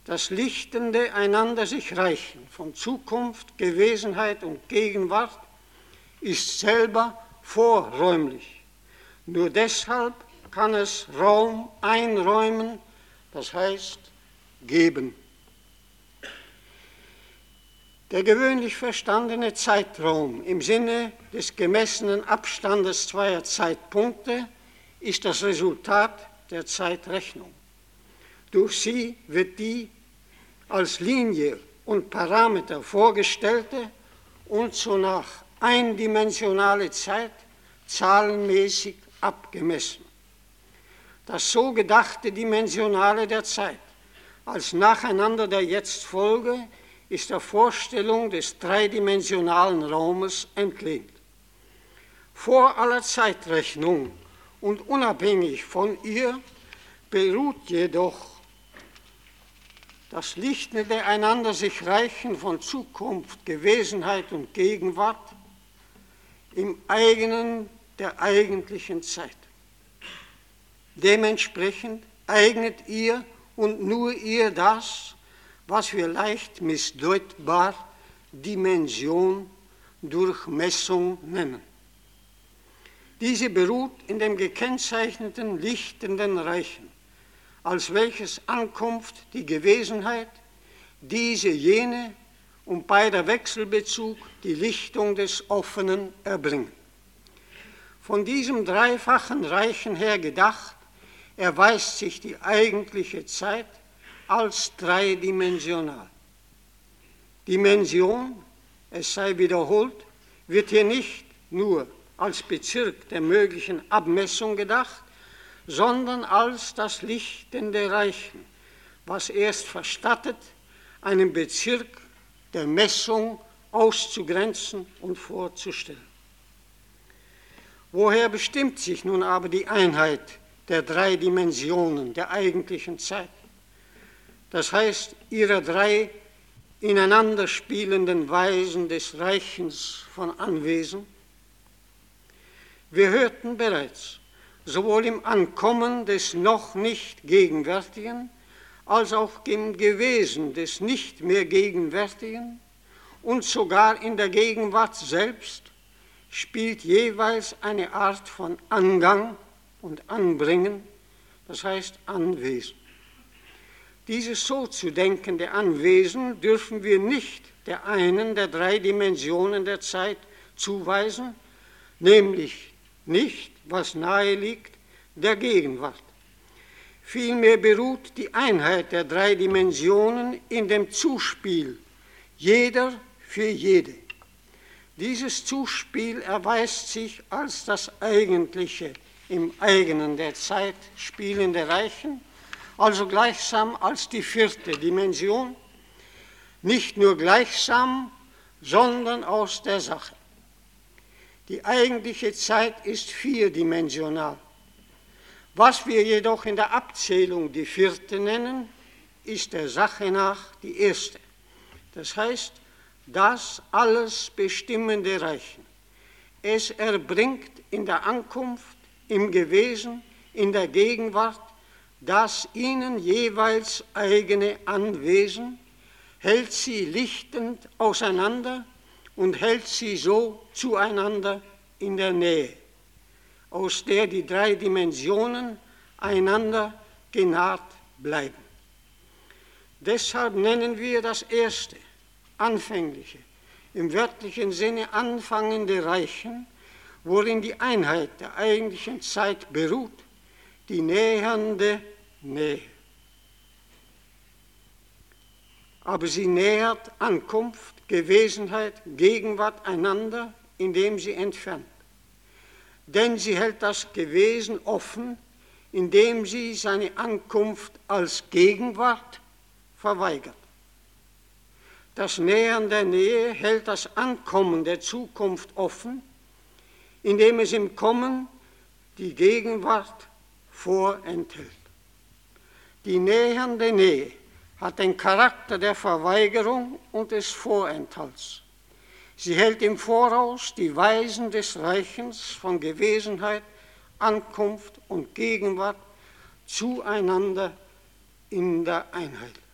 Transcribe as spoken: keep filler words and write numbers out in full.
das lichtende einander sich reichen von Zukunft, Gewesenheit und Gegenwart ist selber vorräumlich. Nur deshalb kann es Raum einräumen, das heißt geben. Der gewöhnlich verstandene Zeitraum im Sinne des gemessenen Abstandes zweier Zeitpunkte ist das Resultat der Zeitrechnung. Durch sie wird die als Linie und Parameter vorgestellte und sonach eindimensionale Zeit zahlenmäßig abgemessen. Das so gedachte Dimensionale der Zeit als Nacheinander der Jetztfolge ist der Vorstellung des dreidimensionalen Raumes entlehnt. Vor aller Zeitrechnung und unabhängig von ihr beruht jedoch das lichtende einander sich reichen von Zukunft, Gewesenheit und Gegenwart im eigenen der eigentlichen Zeit. Dementsprechend eignet ihr und nur ihr das, was wir leicht missdeutbar Dimension durch Messung nennen. Diese beruht in dem gekennzeichneten lichtenden Reichen, als welches Ankunft die Gewesenheit, diese jene und beider Wechselbezug die Lichtung des Offenen erbringen. Von diesem dreifachen Reichen her gedacht, erweist sich die eigentliche Zeit als dreidimensional. Dimension, es sei wiederholt, wird hier nicht nur als Bezirk der möglichen Abmessung gedacht, sondern als das lichtende Reichen, was erst verstattet, einen Bezirk der Messung auszugrenzen und vorzustellen. Woher bestimmt sich nun aber die Einheit der drei Dimensionen der eigentlichen Zeit? Das heißt, ihrer drei ineinander spielenden Weisen des Reichens von Anwesen? Wir hörten bereits, sowohl im Ankommen des noch nicht Gegenwärtigen als auch im Gewesen des nicht mehr Gegenwärtigen und sogar in der Gegenwart selbst spielt jeweils eine Art von Angang und Anbringen, das heißt Anwesen. Dieses so zu denkende Anwesen dürfen wir nicht der einen der drei Dimensionen der Zeit zuweisen, nämlich nicht, was nahe liegt, der Gegenwart. Vielmehr beruht die Einheit der drei Dimensionen in dem Zuspiel, jeder für jede. Dieses Zuspiel erweist sich als das eigentliche, im eigenen der Zeit spielende Reichen, also gleichsam als die vierte Dimension, nicht nur gleichsam, sondern aus der Sache. Die eigentliche Zeit ist vierdimensional. Was wir jedoch in der Abzählung die vierte nennen, ist der Sache nach die erste. Das heißt, das alles bestimmende Reichen. Es erbringt in der Ankunft, im Gewesen, in der Gegenwart das ihnen jeweils eigene Anwesen, hält sie lichtend auseinander und hält sie so zueinander in der Nähe, aus der die drei Dimensionen einander genaht bleiben. Deshalb nennen wir das erste, anfängliche, im wörtlichen Sinne anfangende Reichen, worin die Einheit der eigentlichen Zeit beruht, die nähernde Nähe. Aber sie nähert Ankunft, Gewesenheit, Gegenwart einander, indem sie entfernt. Denn sie hält das Gewesen offen, indem sie seine Ankunft als Gegenwart verweigert. Das Nähern der Nähe hält das Ankommen der Zukunft offen, indem es im Kommen die Gegenwart vorenthält. Die nähernde Nähe hat den Charakter der Verweigerung und des Vorenthalts. Sie hält im Voraus die Weisen des Reichens von Gewesenheit, Ankunft und Gegenwart zueinander in der Einheit.